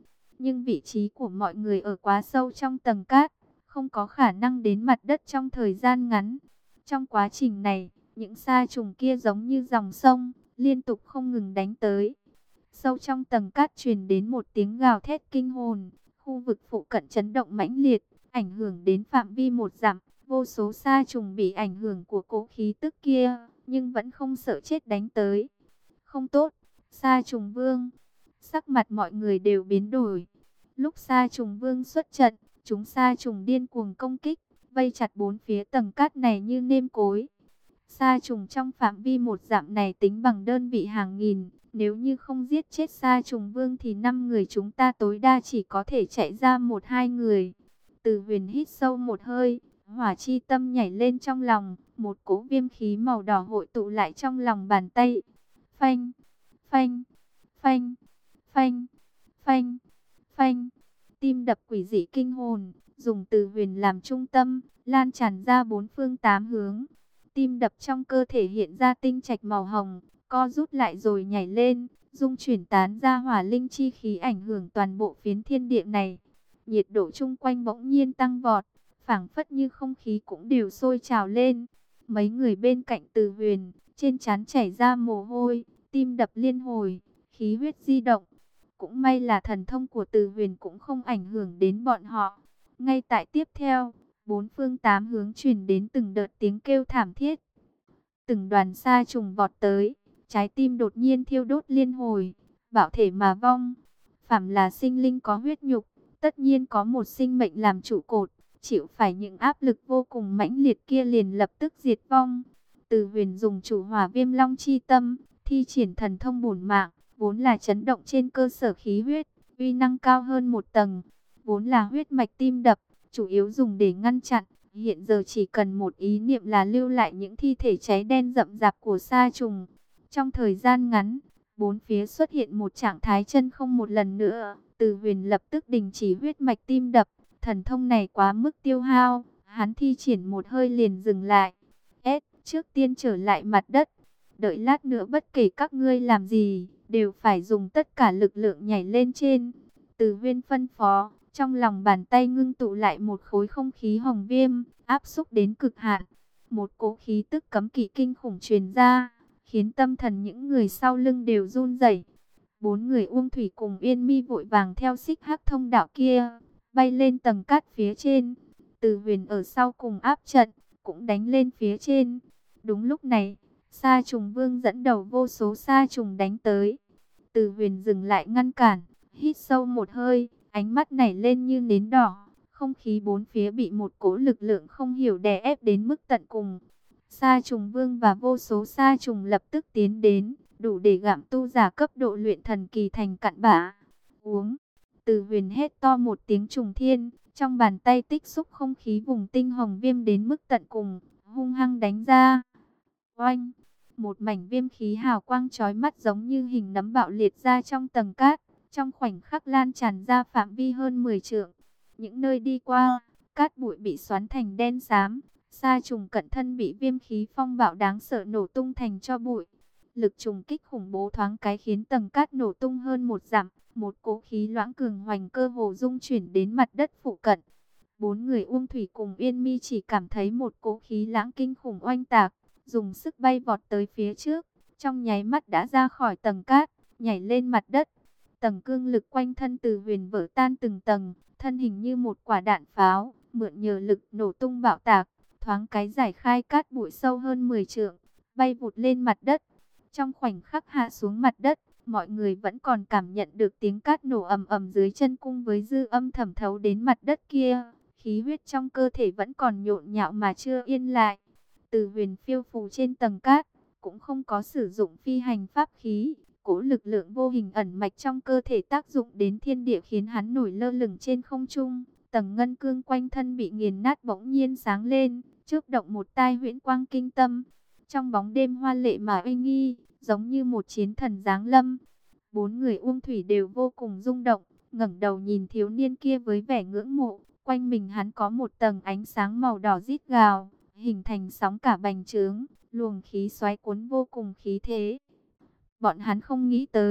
nhưng vị trí của mọi người ở quá sâu trong tầng cát, không có khả năng đến mặt đất trong thời gian ngắn. Trong quá trình này, những sa trùng kia giống như dòng sông, liên tục không ngừng đánh tới. Sâu trong tầng cát truyền đến một tiếng gào thét kinh hồn, khu vực phụ cận chấn động mãnh liệt, ảnh hưởng đến phạm vi một dặm. Vô số sa trùng bị ảnh hưởng của cỗ khí tức kia, nhưng vẫn không sợ chết đánh tới. Không tốt, sa trùng vương. Sắc mặt mọi người đều biến đổi. Lúc sa trùng vương xuất trận, chúng sa trùng điên cuồng công kích, vây chặt bốn phía tầng cát này như nêm cối. Sa trùng trong phạm vi một dặm này tính bằng đơn vị hàng nghìn. Nếu như không giết chết sa trùng vương thì năm người chúng ta tối đa chỉ có thể chạy ra một hai người. Từ Huyền hít sâu một hơi, hỏa chi tâm nhảy lên trong lòng, một cỗ viêm khí màu đỏ hội tụ lại trong lòng bàn tay. Phanh, phanh, phanh, phanh, phanh, phanh. Tim đập quỷ dị kinh hồn, dùng Từ Huyền làm trung tâm, lan tràn ra bốn phương tám hướng. Tim đập trong cơ thể hiện ra tinh trạch màu hồng, co rút lại rồi nhảy lên, dung chuyển tán ra hỏa linh chi khí ảnh hưởng toàn bộ phiến thiên địa này. Nhiệt độ chung quanh bỗng nhiên tăng vọt, phảng phất như không khí cũng đều sôi trào lên. Mấy người bên cạnh Từ Huyền, trên trán chảy ra mồ hôi, tim đập liên hồi, khí huyết di động. Cũng may là thần thông của Từ Huyền cũng không ảnh hưởng đến bọn họ. Ngay tại tiếp theo, bốn phương tám hướng truyền đến từng đợt tiếng kêu thảm thiết. Từng đoàn sa trùng vọt tới, trái tim đột nhiên thiêu đốt liên hồi, bảo thể mà vong. Phàm là sinh linh có huyết nhục, tất nhiên có một sinh mệnh làm trụ cột, chịu phải những áp lực vô cùng mãnh liệt kia liền lập tức diệt vong. Từ Huyền dùng chủ hỏa viêm long chi tâm, thi triển thần thông bổn mạng, vốn là chấn động trên cơ sở khí huyết, uy năng cao hơn một tầng. Vốn là huyết mạch tim đập, chủ yếu dùng để ngăn chặn, hiện giờ chỉ cần một ý niệm là lưu lại những thi thể cháy đen rậm rạp của sa trùng. Trong thời gian ngắn, bốn phía xuất hiện một trạng thái chân không một lần nữa. Từ Huyền lập tức đình chỉ huyết mạch tim đập, thần thông này quá mức tiêu hao, hắn thi triển một hơi liền dừng lại. S, trước tiên trở lại mặt đất, đợi lát nữa bất kể các ngươi làm gì, đều phải dùng tất cả lực lượng nhảy lên trên. Từ Huyền phân phó, trong lòng bàn tay ngưng tụ lại một khối không khí hồng viêm, áp xúc đến cực hạn. Một cỗ khí tức cấm kỵ kinh khủng truyền ra, khiến tâm thần những người sau lưng đều run rẩy. Bốn người Uông Thủy cùng Yên Mi vội vàng theo xích hắc thông đạo kia, bay lên tầng cát phía trên. Từ Huyền ở sau cùng áp trận, cũng đánh lên phía trên. Đúng lúc này, sa trùng vương dẫn đầu vô số sa trùng đánh tới. Từ Huyền dừng lại ngăn cản, hít sâu một hơi, ánh mắt nảy lên như nến đỏ. Không khí bốn phía bị một cỗ lực lượng không hiểu đè ép đến mức tận cùng. Sa trùng vương và vô số sa trùng lập tức tiến đến, đủ để gặm tu giả cấp độ luyện thần kỳ thành cặn bã. Uống. Từ Huyền hét to một tiếng trùng thiên, trong bàn tay tích xúc không khí vùng tinh hồng viêm đến mức tận cùng, hung hăng đánh ra. Oanh! Một mảnh viêm khí hào quang chói mắt giống như hình nấm bạo liệt ra trong tầng cát, trong khoảnh khắc lan tràn ra phạm vi hơn mười trượng. Những nơi đi qua, cát bụi bị xoắn thành đen xám, sa trùng cận thân bị viêm khí phong bạo đáng sợ nổ tung thành tro bụi. Lực trùng kích khủng bố thoáng cái khiến tầng cát nổ tung hơn một dặm, một cỗ khí loãng cường hoành cơ hồ dung chuyển đến mặt đất phụ cận. Bốn người Uông Thủy cùng Yên Mi chỉ cảm thấy một cỗ khí lãng kinh khủng oanh tạc, dùng sức bay vọt tới phía trước, trong nháy mắt đã ra khỏi tầng cát, nhảy lên mặt đất. Tầng cương lực quanh thân Từ Huyền vỡ tan từng tầng, thân hình như một quả đạn pháo, mượn nhờ lực nổ tung bạo tạc, thoáng cái giải khai cát bụi sâu hơn mười trượng, bay vụt lên mặt đất. Trong khoảnh khắc hạ xuống mặt đất, mọi người vẫn còn cảm nhận được tiếng cát nổ ầm ầm dưới chân cung với dư âm thẩm thấu đến mặt đất kia. Khí huyết trong cơ thể vẫn còn nhộn nhạo mà chưa yên lại. Từ Huyền phiêu phù trên tầng cát, cũng không có sử dụng phi hành pháp khí. Cỗ lực lượng vô hình ẩn mạch trong cơ thể tác dụng đến thiên địa khiến hắn nổi lơ lửng trên không trung. Tầng ngân cương quanh thân bị nghiền nát bỗng nhiên sáng lên, chớp động một tai huyễn quang kinh tâm. Trong bóng đêm hoa lệ mà uy nghi, giống như một chiến thần giáng lâm. Bốn người Uông Thủy đều vô cùng rung động, ngẩng đầu nhìn thiếu niên kia với vẻ ngưỡng mộ. Quanh mình hắn có một tầng ánh sáng màu đỏ rít gào, hình thành sóng cả bành trướng, luồng khí xoáy cuốn vô cùng khí thế. Bọn hắn không nghĩ tới,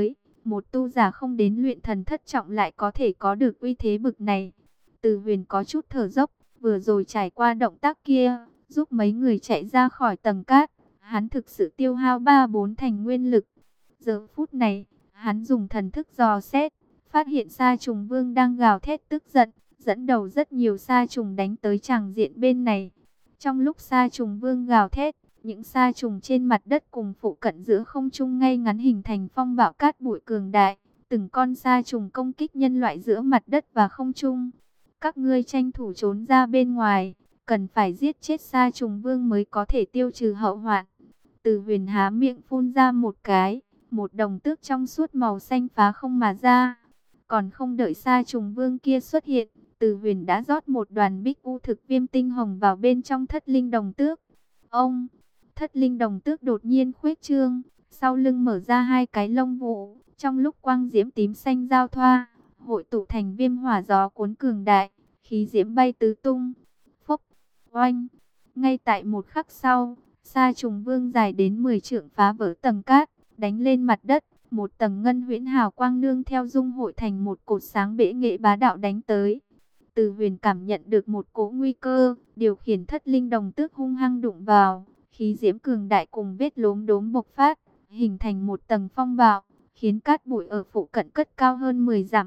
Một tu giả không đến luyện thần thất trọng lại có thể có được uy thế bực này. Từ Huyền có chút thở dốc, vừa rồi trải qua động tác kia, giúp mấy người chạy ra khỏi tầng cát, hắn thực sự tiêu hao ba bốn thành nguyên lực. Giờ phút này, hắn dùng thần thức dò xét, phát hiện sa trùng vương đang gào thét tức giận, dẫn đầu rất nhiều sa trùng đánh tới tràng diện bên này. Trong lúc sa trùng vương gào thét, những sa trùng trên mặt đất cùng phụ cận giữa không trung ngay ngắn hình thành phong bạo cát bụi cường đại. Từng con sa trùng công kích nhân loại giữa mặt đất và không trung. Các ngươi tranh thủ trốn ra bên ngoài, cần phải giết chết sa trùng vương mới có thể tiêu trừ hậu hoạn. Từ Huyền há miệng phun ra một cái, một đồng tước trong suốt màu xanh phá không mà ra. Còn không đợi sa trùng vương kia xuất hiện, Từ Huyền đã rót một đoàn bích u thực viêm tinh hồng vào bên trong thất linh đồng tước. Ông, thất linh đồng tước đột nhiên khuếch trương, sau lưng mở ra hai cái lông vũ, trong lúc quang diễm tím xanh giao thoa, hội tụ thành viêm hỏa gió cuốn cường đại, khí diễm bay tứ tung. Phốc, oanh, ngay tại một khắc sau, sa trùng vương dài đến mười trượng phá vỡ tầng cát, đánh lên mặt đất, một tầng ngân huyễn hào quang nương theo dung hội thành một cột sáng bệ nghệ bá đạo đánh tới. Từ Huyền cảm nhận được một cỗ nguy cơ, điều khiển thất linh đồng tước hung hăng đụng vào, khí diễm cường đại cùng vết lốm đốm bộc phát, hình thành một tầng phong bạo, khiến cát bụi ở phụ cận cất cao hơn mười dặm.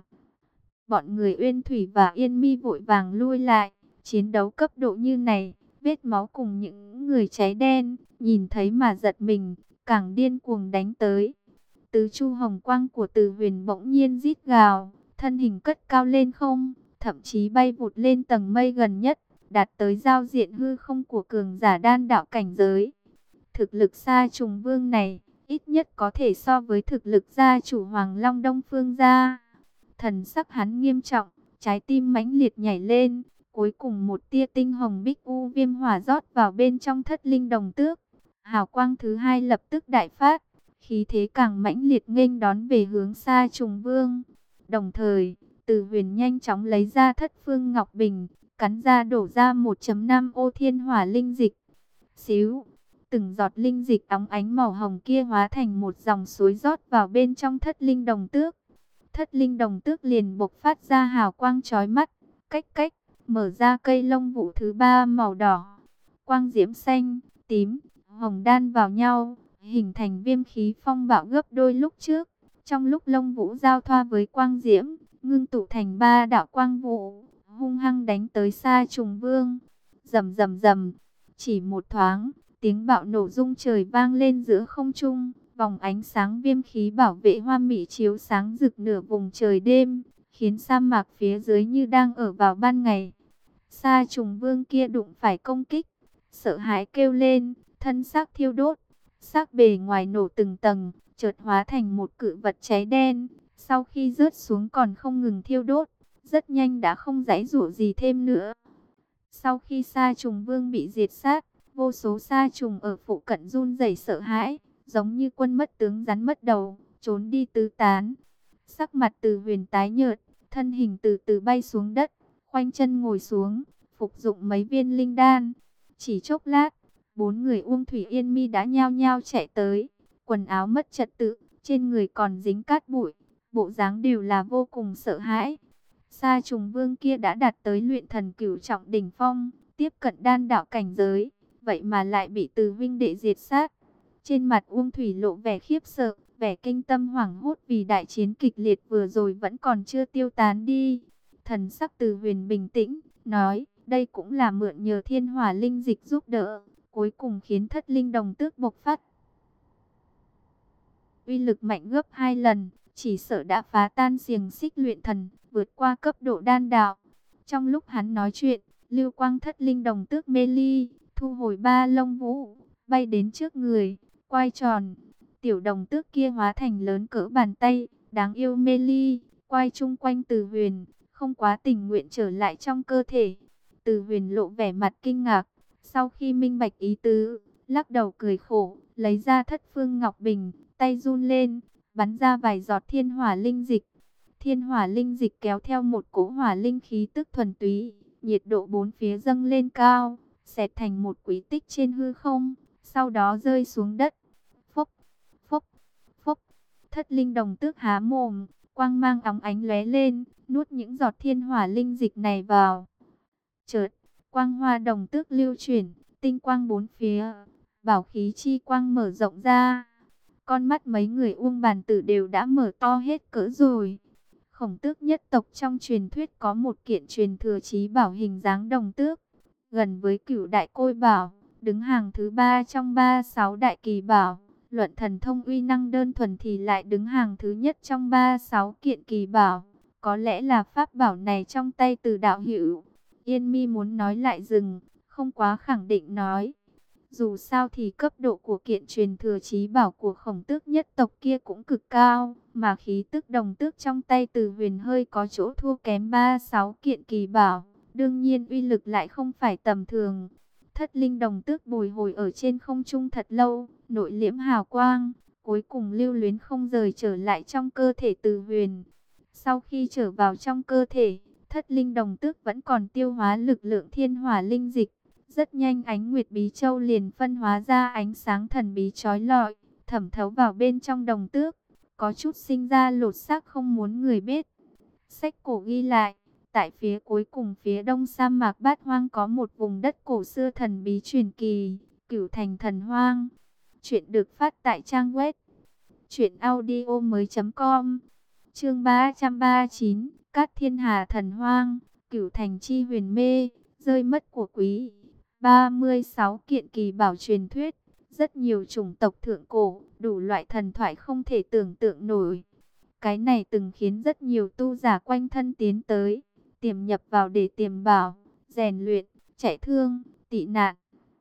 Bọn người Uyên Thủy và Yên Mi vội vàng lui lại, chiến đấu cấp độ như này, vết máu cùng những người cháy đen, nhìn thấy mà giật mình, càng điên cuồng đánh tới. Tứ chu hồng quang của Từ Huyền bỗng nhiên rít gào, thân hình cất cao lên không, thậm chí bay vụt lên tầng mây gần nhất, đạt tới giao diện hư không của cường giả đan đạo cảnh giới. Thực lực sa trùng vương này, ít nhất có thể so với thực lực gia chủ Hoàng Long Đông Phương gia. Thần sắc hắn nghiêm trọng, trái tim mãnh liệt nhảy lên, cuối cùng một tia tinh hồng bích u viêm hỏa rót vào bên trong thất linh đồng tước. Hào quang thứ hai lập tức đại phát, khí thế càng mãnh liệt nghênh đón về hướng sa trùng vương. Đồng thời, Từ Huyền nhanh chóng lấy ra thất phương ngọc bình, cắn ra đổ ra một phẩy năm ô thiên hỏa linh dịch. Xíu, từng giọt linh dịch óng ánh màu hồng kia hóa thành một dòng suối rót vào bên trong thất linh đồng tước. Thất linh đồng tước liền bộc phát ra hào quang chói mắt, cách cách, mở ra cây lông vũ thứ ba màu đỏ. Quang diễm xanh, tím, hồng đan vào nhau, hình thành viêm khí phong bạo gấp đôi lúc trước. Trong lúc lông vũ giao thoa với quang diễm, ngưng tụ thành ba đạo quang vũ, hung hăng đánh tới sa trùng vương. Rầm rầm rầm, chỉ một thoáng, tiếng bạo nổ rung trời vang lên giữa không trung. Vòng ánh sáng viêm khí bảo vệ hoa mỹ chiếu sáng rực nửa vùng trời đêm, khiến sa mạc phía dưới như đang ở vào ban ngày. Sa trùng vương kia đụng phải công kích, sợ hãi kêu lên, thân xác thiêu đốt, xác bề ngoài nổ từng tầng, chợt hóa thành một cự vật cháy đen. Sau khi rớt xuống còn không ngừng thiêu đốt, rất nhanh đã không giãy giụa gì thêm nữa. Sau khi sa trùng vương bị diệt sát, vô số sa trùng ở phụ cận run rẩy sợ hãi, giống như quân mất tướng rắn mất đầu, trốn đi tứ tán. Sắc mặt Từ Huyền tái nhợt, thân hình từ từ bay xuống đất, khoanh chân ngồi xuống, phục dụng mấy viên linh đan. Chỉ chốc lát, bốn người Uông Thủy Yên Mi đã nhao nhao chạy tới, quần áo mất trật tự, trên người còn dính cát bụi, bộ dáng đều là vô cùng sợ hãi. Sa trùng vương kia đã đạt tới luyện thần cửu trọng đỉnh phong, tiếp cận đan đạo cảnh giới, vậy mà lại bị Từ huynh đệ diệt sát. Trên mặt Uông Thủy lộ vẻ khiếp sợ, vẻ kinh tâm hoảng hốt vì đại chiến kịch liệt vừa rồi vẫn còn chưa tiêu tán đi. Thần sắc Từ Huyền bình tĩnh, nói, đây cũng là mượn nhờ thiên hỏa linh dịch giúp đỡ, cuối cùng khiến thất linh đồng tước bộc phát. Uy lực mạnh gấp hai lần, chỉ sợ đã phá tan xiềng xích luyện thần, vượt qua cấp độ đan đạo. Trong lúc hắn nói chuyện, lưu quang thất linh đồng tước mê ly, thu hồi ba lông vũ, bay đến trước người, quay tròn. Tiểu đồng tước kia hóa thành lớn cỡ bàn tay, đáng yêu mê ly, quay chung quanh Từ Huyền, không quá tình nguyện trở lại trong cơ thể. Từ Huyền lộ vẻ mặt kinh ngạc, sau khi minh bạch ý tứ, lắc đầu cười khổ, lấy ra thất phương ngọc bình, tay run lên, bắn ra vài giọt thiên hỏa linh dịch. Thiên hỏa linh dịch kéo theo một cỗ hỏa linh khí tức thuần túy, nhiệt độ bốn phía dâng lên cao, xẹt thành một quỹ tích trên hư không, sau đó rơi xuống đất. Phốc, phốc, phốc, Thất linh đồng tước há mồm, quang mang óng ánh lóe lên, nuốt những giọt thiên hỏa linh dịch này vào. Chợt, quang hoa đồng tước lưu chuyển, tinh quang bốn phía, bảo khí chi quang mở rộng ra. Con mắt mấy người Uông Bàn Tử đều đã mở to hết cỡ rồi. Khổng tước nhất tộc trong truyền thuyết có một kiện truyền thừa chí bảo hình dáng đồng tước, gần với cửu đại côi bảo, đứng hàng thứ ba trong ba sáu đại kỳ bảo. Luận thần thông uy năng đơn thuần thì lại đứng hàng thứ nhất trong ba sáu kiện kỳ bảo. Có lẽ là pháp bảo này trong tay Từ đạo hữu. Yên Mi muốn nói lại dừng, không quá khẳng định nói. Dù sao thì cấp độ của kiện truyền thừa chí bảo của khổng tước nhất tộc kia cũng cực cao, mà khí tức đồng tước trong tay Từ Huyền hơi có chỗ thua kém ba sáu kiện kỳ bảo, đương nhiên uy lực lại không phải tầm thường. Thất linh đồng tước bồi hồi ở trên không trung thật lâu, nội liễm hào quang, cuối cùng lưu luyến không rời trở lại trong cơ thể Từ Huyền. Sau khi trở vào trong cơ thể, thất linh đồng tước vẫn còn tiêu hóa lực lượng thiên hỏa linh dịch. Rất nhanh ánh nguyệt bí châu liền phân hóa ra ánh sáng thần bí chói lọi, thẩm thấu vào bên trong đồng tước, có chút sinh ra lột xác không muốn người biết. Sách cổ ghi lại, tại phía cuối cùng phía đông sa mạc Bát Hoang có một vùng đất cổ xưa thần bí truyền kỳ, Cửu Thành Thần Hoang. Chuyện được phát tại trang web truyện audio mới.com. Chương ba trăm ba mươi chín, Cát Thiên Hà Thần Hoang, Cửu Thành Chi Huyền Mê, rơi mất của quý. ba mươi sáu kiện kỳ bảo truyền thuyết, rất nhiều chủng tộc thượng cổ, đủ loại thần thoại không thể tưởng tượng nổi. Cái này từng khiến rất nhiều tu giả quanh thân tiến tới, tiềm nhập vào để tìm bảo, rèn luyện, chạy thương, tị nạn.